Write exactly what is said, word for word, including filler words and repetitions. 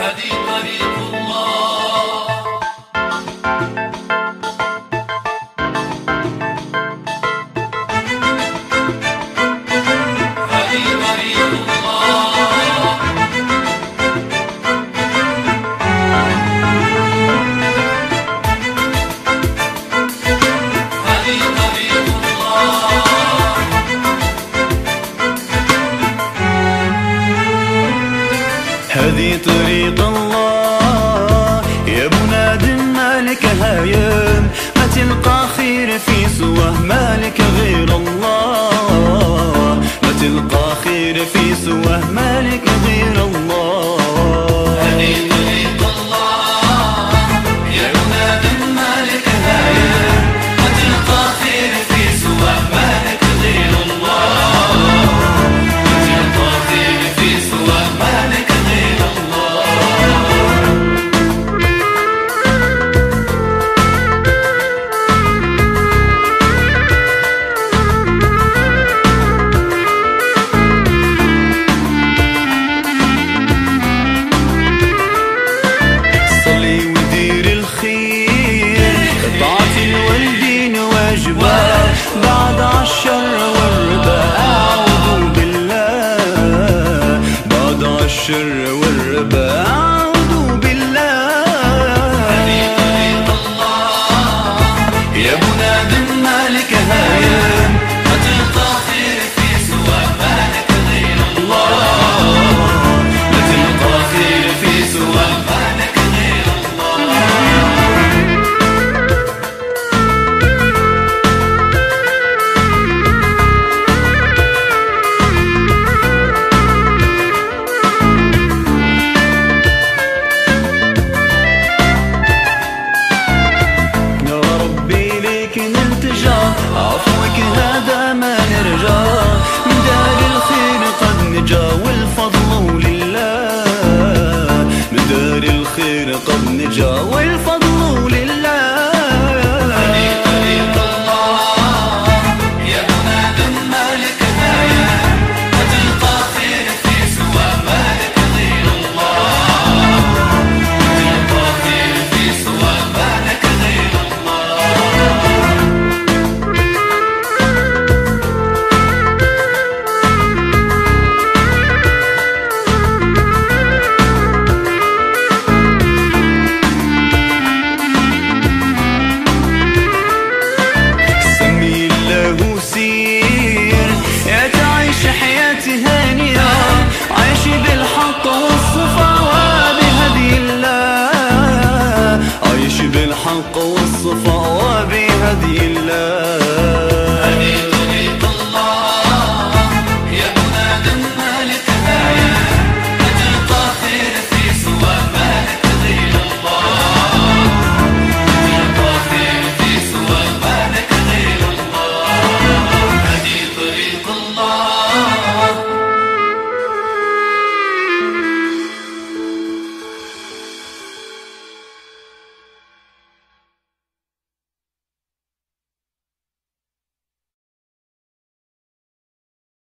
هذه طريق الله. هذه طريق الله. هذه طريق الله. هذه طريق الله يا مناد مالك هايم، ما تلقى خير في سواه مالك غير الله، ما تلقى خير في سواه مالك غير الله. هذه طريق الله يا مناد مالك هايم، ما تلقى خير في سواه مالك غير الله، ما تلقى خير في سواه مالك غير الله. صلي ودير الخير، طاعة الوالدين واجبة، بعد عالشر والربا أعوذ بالله، بعد عالشر والربا